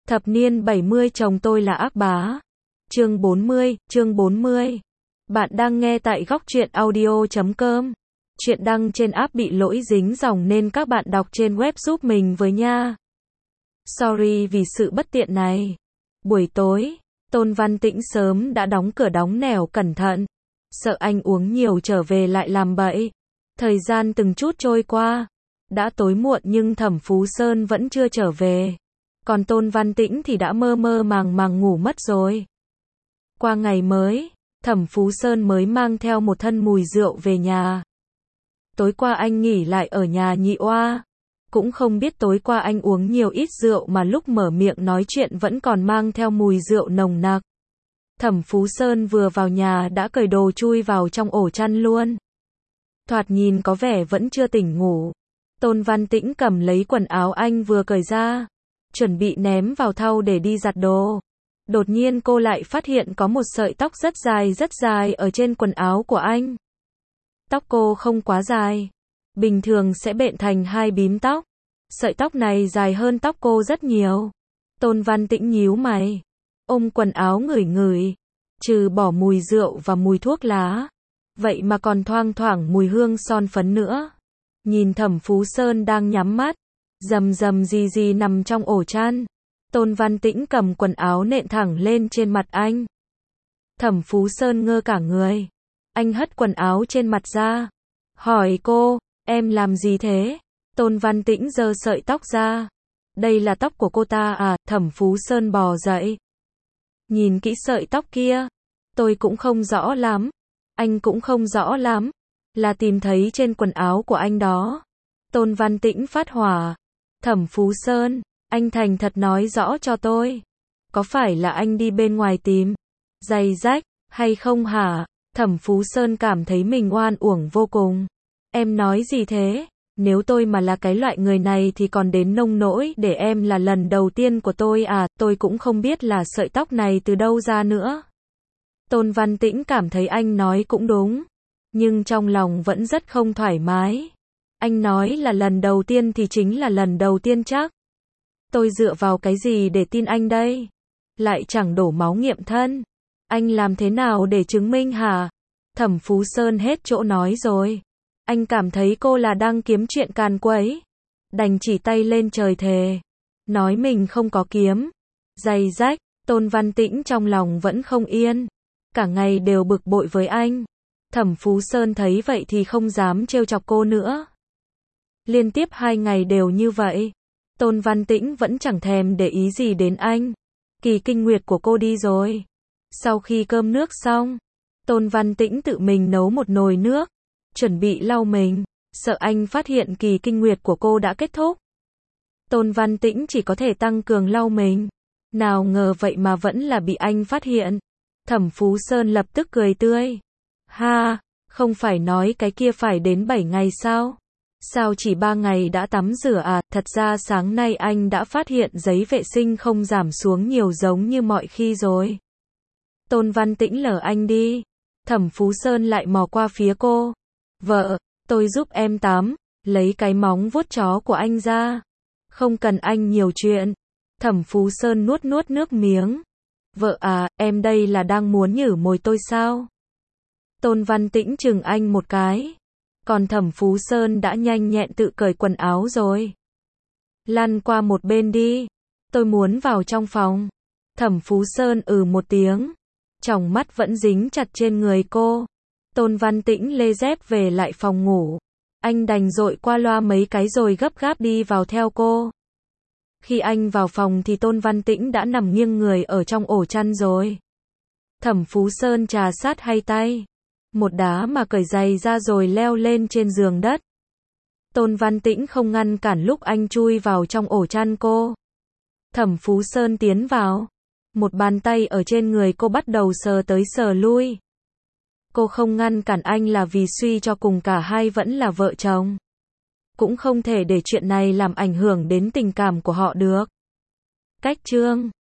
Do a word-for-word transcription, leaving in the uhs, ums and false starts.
Thập niên bảy mươi chồng tôi là ác bá. Chương bốn mươi, chương bốn mươi. Bạn đang nghe tại góc truyện audio chấm com. Chuyện đăng trên app bị lỗi dính dòng nên các bạn đọc trên web giúp mình với nha. Sorry vì sự bất tiện này. Buổi tối, Tôn Văn Tĩnh sớm đã đóng cửa đóng nẻo cẩn thận. Sợ anh uống nhiều trở về lại làm bậy. Thời gian từng chút trôi qua. Đã tối muộn nhưng Thẩm Phú Sơn vẫn chưa trở về. Còn Tôn Văn Tĩnh thì đã mơ mơ màng màng ngủ mất rồi. Qua ngày mới, Thẩm Phú Sơn mới mang theo một thân mùi rượu về nhà. Tối qua anh nghỉ lại ở nhà nhị oa. Cũng không biết tối qua anh uống nhiều ít rượu mà lúc mở miệng nói chuyện vẫn còn mang theo mùi rượu nồng nặc. Thẩm Phú Sơn vừa vào nhà đã cởi đồ chui vào trong ổ chăn luôn. Thoạt nhìn có vẻ vẫn chưa tỉnh ngủ. Tôn Văn Tĩnh cầm lấy quần áo anh vừa cởi ra, chuẩn bị ném vào thau để đi giặt đồ. Đột nhiên cô lại phát hiện có một sợi tóc rất dài rất dài ở trên quần áo của anh. Tóc cô không quá dài. Bình thường sẽ bện thành hai bím tóc. Sợi tóc này dài hơn tóc cô rất nhiều. Tôn Văn Tĩnh nhíu mày. Ôm quần áo ngửi ngửi. Trừ bỏ mùi rượu và mùi thuốc lá. Vậy mà còn thoang thoảng mùi hương son phấn nữa. Nhìn Thẩm Phú Sơn đang nhắm mắt. Rầm rầm gì gì nằm trong ổ chăn. Tôn Văn Tĩnh cầm quần áo nện thẳng lên trên mặt anh. Thẩm Phú Sơn ngơ cả người. Anh hất quần áo trên mặt ra. Hỏi cô, em làm gì thế? Tôn Văn Tĩnh giơ sợi tóc ra. Đây là tóc của cô ta à? Thẩm Phú Sơn bò dậy. Nhìn kỹ sợi tóc kia. Tôi cũng không rõ lắm. Anh cũng không rõ lắm. Là tìm thấy trên quần áo của anh đó. Tôn Văn Tĩnh phát hỏa. Thẩm Phú Sơn, anh thành thật nói rõ cho tôi. Có phải là anh đi bên ngoài tìm giày rách hay không hả? Thẩm Phú Sơn cảm thấy mình oan uổng vô cùng. Em nói gì thế? Nếu tôi mà là cái loại người này thì còn đến nông nỗi để em là lần đầu tiên của tôi à? Tôi cũng không biết là sợi tóc này từ đâu ra nữa. Tôn Văn Tĩnh cảm thấy anh nói cũng đúng. Nhưng trong lòng vẫn rất không thoải mái. Anh nói là lần đầu tiên thì chính là lần đầu tiên chắc. Tôi dựa vào cái gì để tin anh đây? Lại chẳng đổ máu nghiệm thân. Anh làm thế nào để chứng minh hả? Thẩm Phú Sơn hết chỗ nói rồi. Anh cảm thấy cô là đang kiếm chuyện càn quấy. Đành chỉ tay lên trời thề. Nói mình không có kiếm. Giày rách, Tôn Văn Tĩnh trong lòng vẫn không yên. Cả ngày đều bực bội với anh. Thẩm Phú Sơn thấy vậy thì không dám trêu chọc cô nữa. Liên tiếp hai ngày đều như vậy. Tôn Văn Tĩnh vẫn chẳng thèm để ý gì đến anh. Kỳ kinh nguyệt của cô đi rồi. Sau khi cơm nước xong, Tôn Văn Tĩnh tự mình nấu một nồi nước, chuẩn bị lau mình, sợ anh phát hiện kỳ kinh nguyệt của cô đã kết thúc. Tôn Văn Tĩnh chỉ có thể tăng cường lau mình. Nào ngờ vậy mà vẫn là bị anh phát hiện. Thẩm Phú Sơn lập tức cười tươi. Ha, không phải nói cái kia phải đến bảy ngày sao? Sao chỉ ba ngày đã tắm rửa à? Thật ra sáng nay anh đã phát hiện giấy vệ sinh không giảm xuống nhiều giống như mọi khi rồi. Tôn Văn Tĩnh lờ anh đi. Thẩm Phú Sơn lại mò qua phía cô. Vợ, tôi giúp em tắm. Lấy cái móng vuốt chó của anh ra. Không cần anh nhiều chuyện. Thẩm Phú Sơn nuốt nuốt nước miếng. Vợ à, em đây là đang muốn nhử mồi tôi sao? Tôn Văn Tĩnh chừng anh một cái. Còn Thẩm Phú Sơn đã nhanh nhẹn tự cởi quần áo rồi. Lăn qua một bên đi. Tôi muốn vào trong phòng. Thẩm Phú Sơn ừ một tiếng. Tròng mắt vẫn dính chặt trên người cô. Tôn Văn Tĩnh lê dép về lại phòng ngủ. Anh đành dội qua loa mấy cái rồi gấp gáp đi vào theo cô. Khi anh vào phòng thì Tôn Văn Tĩnh đã nằm nghiêng người ở trong ổ chăn rồi. Thẩm Phú Sơn trà sát hai tay. Một đá mà cởi giày ra rồi leo lên trên giường đất. Tôn Văn Tĩnh không ngăn cản lúc anh chui vào trong ổ chăn cô. Thẩm Phú Sơn tiến vào. Một bàn tay ở trên người cô bắt đầu sờ tới sờ lui. Cô không ngăn cản anh là vì suy cho cùng cả hai vẫn là vợ chồng. Cũng không thể để chuyện này làm ảnh hưởng đến tình cảm của họ được. Cách chương